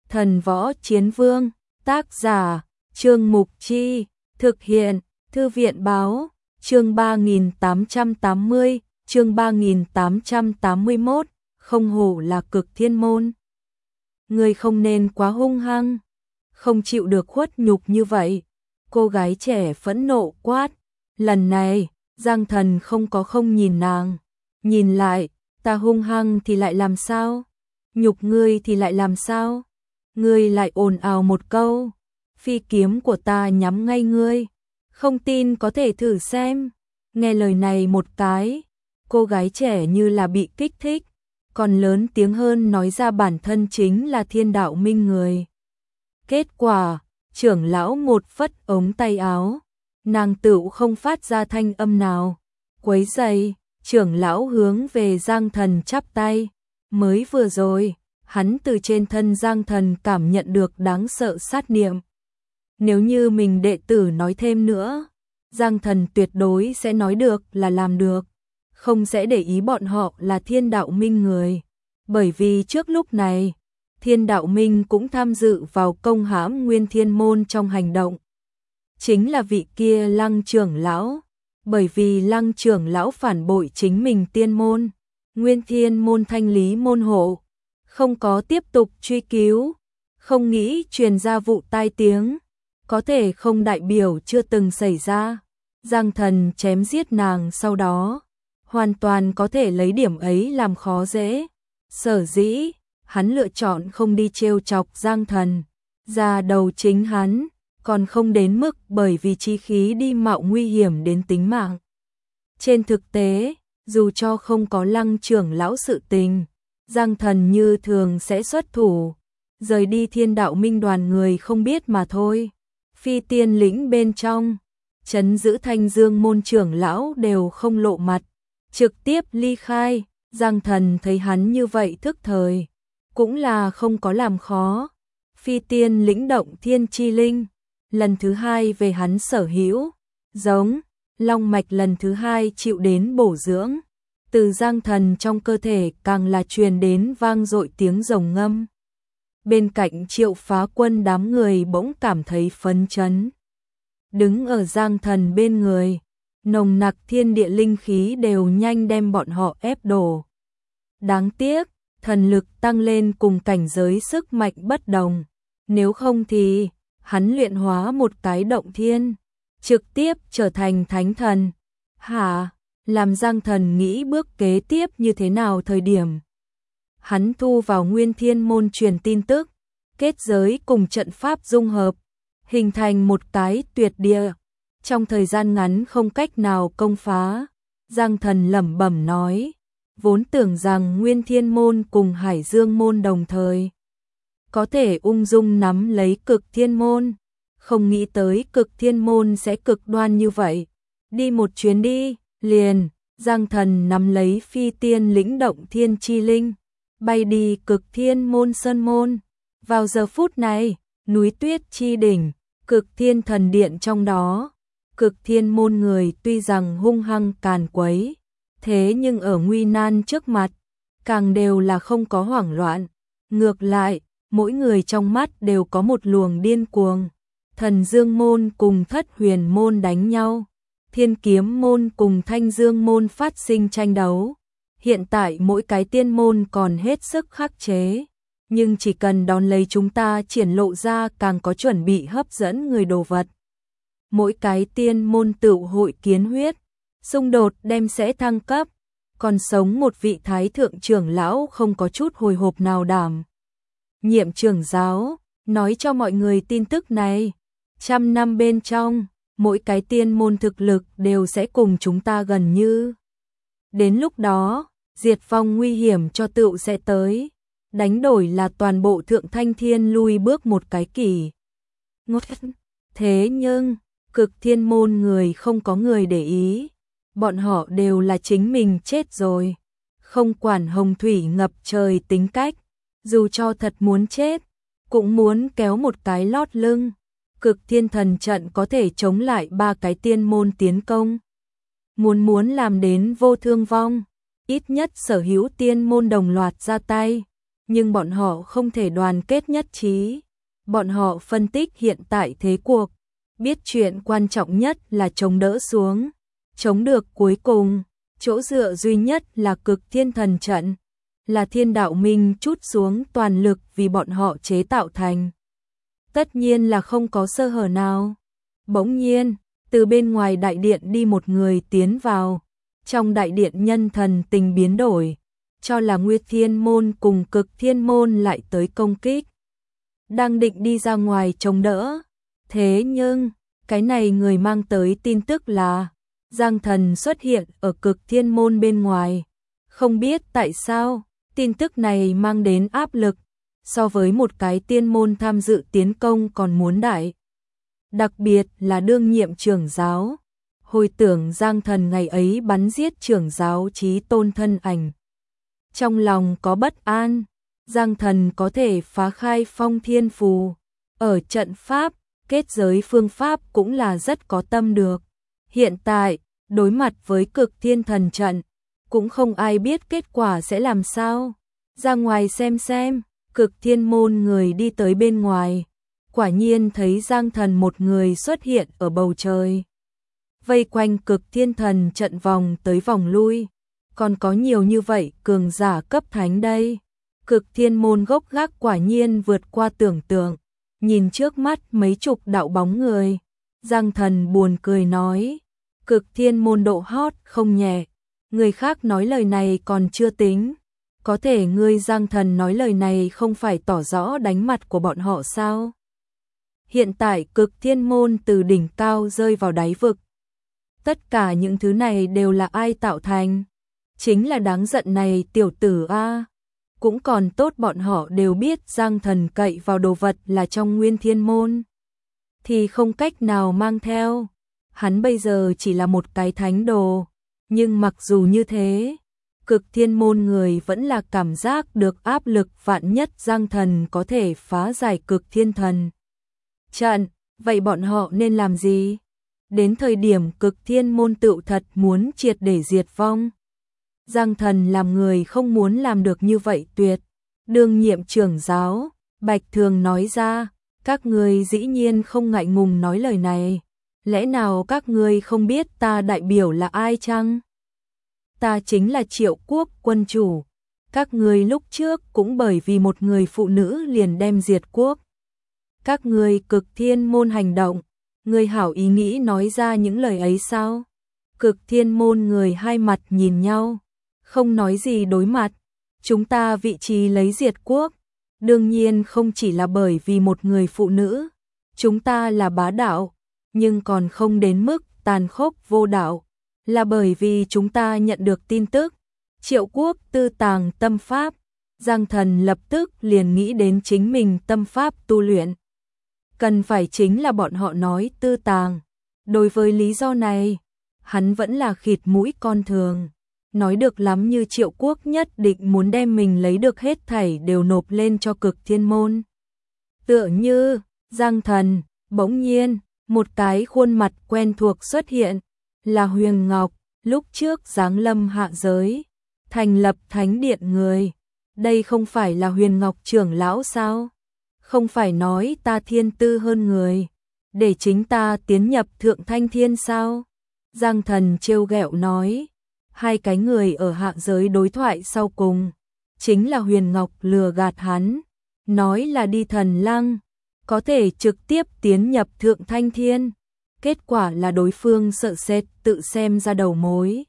Thần Võ Chiến Vương, tác giả, Trương Mục Chi, thực hiện, Thư viện Báo, chương 3880, chương 3881, không hổ là Cực Thiên Môn. Người không nên quá hung hăng, không chịu được khuất nhục như vậy. Cô gái trẻ phẫn nộ quát, lần này, Giang Thần không nhìn nàng, nhìn lại, ta hung hăng thì lại làm sao? Nhục ngươi thì lại làm sao? Ngươi lại ồn ào một câu, phi kiếm của ta nhắm ngay ngươi, không tin có thể thử xem. Nghe lời này một cái, cô gái trẻ như là bị kích thích, còn lớn tiếng hơn nói ra bản thân chính là Thiên Đạo Minh người. Kết quả, trưởng lão một phất ống tay áo, nàng tựu không phát ra thanh âm nào. Quấy rầy, trưởng lão hướng về Giang Thần chắp tay. Mới vừa rồi, hắn từ trên thân Giang Thần cảm nhận được đáng sợ sát niệm. Nếu như mình đệ tử nói thêm nữa, Giang Thần tuyệt đối sẽ nói được là làm được, không sẽ để ý bọn họ là Thiên Đạo Minh người. Bởi vì trước lúc này, Thiên Đạo Minh cũng tham dự vào công hãm Nguyên Thiên Môn trong hành động. Chính là vị kia Lăng trưởng lão, bởi vì Lăng trưởng lão phản bội chính mình tiên môn, Nguyên Thiên Môn thanh lý môn hộ, không có tiếp tục truy cứu, không nghĩ truyền ra vụ tai tiếng, có thể không đại biểu chưa từng xảy ra. Giang Thần chém giết nàng sau đó, hoàn toàn có thể lấy điểm ấy làm khó dễ. Sở dĩ, hắn lựa chọn không đi trêu chọc Giang Thần, ra đầu chính hắn, còn không đến mức bởi vì chí khí đi mạo nguy hiểm đến tính mạng. Trên thực tế, dù cho không có Lăng trưởng lão sự tình, Giang Thần như thường sẽ xuất thủ, rời đi Thiên Đạo Minh đoàn người không biết mà thôi. Phi Tiên lĩnh bên trong, trấn giữ Thanh Dương môn trưởng lão đều không lộ mặt, trực tiếp ly khai. Giang Thần thấy hắn như vậy thức thời, cũng là không có làm khó. Phi Tiên lĩnh động thiên chi linh, lần thứ hai về hắn sở hữu, giống long mạch lần thứ hai chịu đến bổ dưỡng. Từ Giang Thần trong cơ thể càng là truyền đến vang dội tiếng rồng ngâm. Bên cạnh Triệu Phá Quân đám người bỗng cảm thấy phấn chấn. Đứng ở Giang Thần bên người, nồng nặc thiên địa linh khí đều nhanh đem bọn họ ép đổ. Đáng tiếc, thần lực tăng lên cùng cảnh giới sức mạnh bất đồng, nếu không thì hắn luyện hóa một cái động thiên, trực tiếp trở thành thánh thần. Hả? Làm Giang Thần nghĩ bước kế tiếp như thế nào thời điểm. Hắn thu vào Nguyên Thiên Môn truyền tin tức, kết giới cùng trận pháp dung hợp, hình thành một cái tuyệt địa. Trong thời gian ngắn không cách nào công phá, Giang Thần lẩm bẩm nói, vốn tưởng rằng Nguyên Thiên Môn cùng Hải Dương Môn đồng thời có thể ung dung nắm lấy Cực Thiên Môn, không nghĩ tới Cực Thiên Môn sẽ cực đoan như vậy. Đi một chuyến đi, liền, Giang Thần nắm lấy Phi Tiên lĩnh động thiên chi linh, bay đi Cực Thiên Môn sơn môn. Vào giờ phút này, núi Tuyết chi đỉnh, Cực Thiên thần điện trong đó, Cực Thiên Môn người tuy rằng hung hăng càn quấy, thế nhưng ở nguy nan trước mặt, càng đều là không có hoảng loạn. Ngược lại, mỗi người trong mắt đều có một luồng điên cuồng. Thần Dương Môn cùng Thất Huyền Môn đánh nhau, Thiên Kiếm Môn cùng Thanh Dương Môn phát sinh tranh đấu. Hiện tại mỗi cái tiên môn còn hết sức khắc chế, nhưng chỉ cần đón lấy chúng ta triển lộ ra càng có chuẩn bị hấp dẫn người đồ vật. Mỗi cái tiên môn tựu hội kiến huyết, xung đột đem sẽ thăng cấp, còn sống một vị thái thượng trưởng lão không có chút hồi hộp nào đảm. Nhiệm trưởng giáo, nói cho mọi người tin tức này, 100 năm bên trong, mỗi cái tiên môn thực lực đều sẽ cùng chúng ta gần như. Đến lúc đó, diệt vong nguy hiểm cho tựu sẽ tới, đánh đổi là toàn bộ Thượng Thanh Thiên lui bước một cái kỷ. Thế nhưng, Cực Thiên Môn người không có người để ý, bọn họ đều là chính mình chết rồi, không quản hồng thủy ngập trời tính cách, dù cho thật muốn chết, cũng muốn kéo một cái lót lưng. Cực Thiên thần trận có thể chống lại 3 cái tiên môn tiến công. Muốn làm đến vô thương vong, ít nhất sở hữu tiên môn đồng loạt ra tay, nhưng bọn họ không thể đoàn kết nhất trí. Bọn họ phân tích hiện tại thế cuộc, biết chuyện quan trọng nhất là chống đỡ xuống, chống được cuối cùng, chỗ dựa duy nhất là Cực Thiên Thần Trận, là Thiên Đạo Minh trút xuống toàn lực vì bọn họ chế tạo thành. Tất nhiên là không có sơ hở nào. Bỗng nhiên, từ bên ngoài đại điện đi một người tiến vào, trong đại điện nhân thần tình biến đổi, cho là Nguyệt Thiên Môn cùng Cực Thiên Môn lại tới công kích. Đang định đi ra ngoài chống đỡ, thế nhưng, cái này người mang tới tin tức là Giang Thần xuất hiện ở Cực Thiên Môn bên ngoài. Không biết tại sao, tin tức này mang đến áp lực, so với một cái tiên môn tham dự tiến công còn muốn đại. Đặc biệt là đương nhiệm trưởng giáo. Hồi tưởng Giang Thần ngày ấy bắn giết trưởng giáo Chí Tôn thân ảnh. Trong lòng có bất an, Giang Thần có thể phá khai phong thiên phù. Ở trận pháp, kết giới phương pháp cũng là rất có tâm được. Hiện tại, đối mặt với Cực Thiên Thần Trận, cũng không ai biết kết quả sẽ làm sao. Ra ngoài xem, Cực Thiên Môn người đi tới bên ngoài. Quả nhiên thấy Giang Thần một người xuất hiện ở bầu trời. Vây quanh Cực Thiên Thần Trận vòng tới vòng lui. Còn có nhiều như vậy cường giả cấp thánh đây. Cực Thiên Môn gốc gác quả nhiên vượt qua tưởng tượng. Nhìn trước mắt mấy chục đạo bóng người, Giang Thần buồn cười nói, Cực Thiên Môn độ hot không nhẹ. Người khác nói lời này còn chưa tính, có thể ngươi Giang Thần nói lời này không phải tỏ rõ đánh mặt của bọn họ sao? Hiện tại Cực Thiên Môn từ đỉnh cao rơi vào đáy vực. Tất cả những thứ này đều là ai tạo thành? Chính là đáng giận này tiểu tử a. Cũng còn tốt bọn họ đều biết Giang Thần cậy vào đồ vật là trong Nguyên Thiên Môn, thì không cách nào mang theo. Hắn bây giờ chỉ là một cái thánh đồ, nhưng mặc dù như thế, Cực Thiên Môn người vẫn là cảm giác được áp lực, vạn nhất Giang Thần có thể phá giải Cực Thiên Thần Trận, vậy bọn họ nên làm gì? Đến thời điểm Cực Thiên Môn tựu thật muốn triệt để diệt vong. Giang Thần làm người không muốn làm được như vậy tuyệt. Đương nhiệm trưởng giáo, Bạch Thường nói ra, các ngươi dĩ nhiên không ngại ngùng nói lời này. Lẽ nào các ngươi không biết ta đại biểu là ai chăng? Ta chính là Triệu Quốc quân chủ. Các ngươi lúc trước cũng bởi vì một người phụ nữ liền đem diệt quốc. Các ngươi Cực Thiên Môn hành động, ngươi hảo ý nghĩ nói ra những lời ấy sao? Cực Thiên Môn người hai mặt nhìn nhau, không nói gì đối mặt. Chúng ta vị trí lấy diệt quốc, đương nhiên không chỉ là bởi vì một người phụ nữ. Chúng ta là bá đạo, nhưng còn không đến mức tàn khốc vô đạo. Là bởi vì chúng ta nhận được tin tức Triệu Quốc tư tàng tâm pháp. Giang Thần lập tức liền nghĩ đến chính mình tâm pháp tu luyện. Cần phải chính là bọn họ nói tư tàng. Đối với lý do này, hắn vẫn là khịt mũi con thường. Nói được lắm như Triệu Quốc nhất định muốn đem mình lấy được hết thảy đều nộp lên cho Cực Thiên Môn. Tựa như, Giang Thần, bỗng nhiên, một cái khuôn mặt quen thuộc xuất hiện, là Huyền Ngọc, lúc trước giáng lâm hạ giới, thành lập thánh điện người. Đây không phải là Huyền Ngọc trưởng lão sao? Không phải nói ta thiên tư hơn người, để chính ta tiến nhập thượng thanh thiên sao? Giang Thần trêu ghẹo nói. Hai cái người ở hạ giới đối thoại sau cùng, chính là Huyền Ngọc lừa gạt hắn, nói là đi Thần Lăng, có thể trực tiếp tiến nhập thượng thanh thiên. Kết quả là đối phương sợ sệt tự xem ra đầu mối.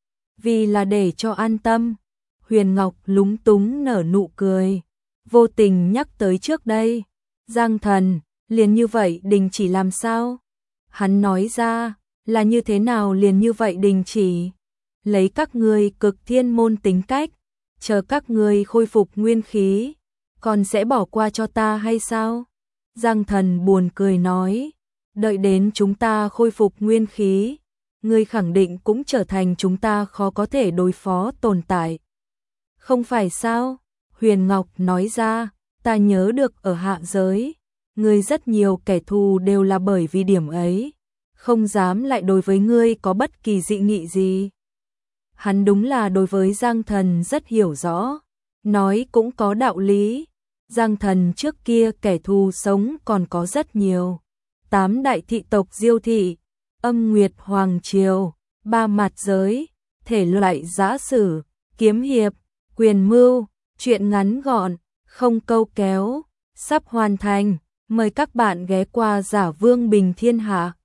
Vì là để cho an tâm, Huyền Ngọc lúng túng nở nụ cười, vô tình nhắc tới trước đây. Giang Thần, liền như vậy đình chỉ làm sao? Hắn nói ra, là như thế nào liền như vậy đình chỉ? Lấy các ngươi Cực Thiên Môn tính cách, chờ các ngươi khôi phục nguyên khí, còn sẽ bỏ qua cho ta hay sao? Giang Thần buồn cười nói, đợi đến chúng ta khôi phục nguyên khí, ngươi khẳng định cũng trở thành chúng ta khó có thể đối phó tồn tại. Không phải sao? Huyền Ngọc nói ra, ta nhớ được ở hạ giới, ngươi rất nhiều kẻ thù đều là bởi vì điểm ấy, không dám lại đối với ngươi có bất kỳ dị nghị gì. Hắn đúng là đối với Giang Thần rất hiểu rõ, nói cũng có đạo lý. Giang Thần trước kia kẻ thù sống còn có rất nhiều. 8 đại thị tộc Diêu thị, Âm Nguyệt Hoàng triều, 3 mặt giới, thể loại giã sử, kiếm hiệp, quyền mưu, truyện ngắn gọn, không câu kéo, sắp hoàn thành. Mời các bạn ghé qua Giả Vương Bình Thiên Hạ.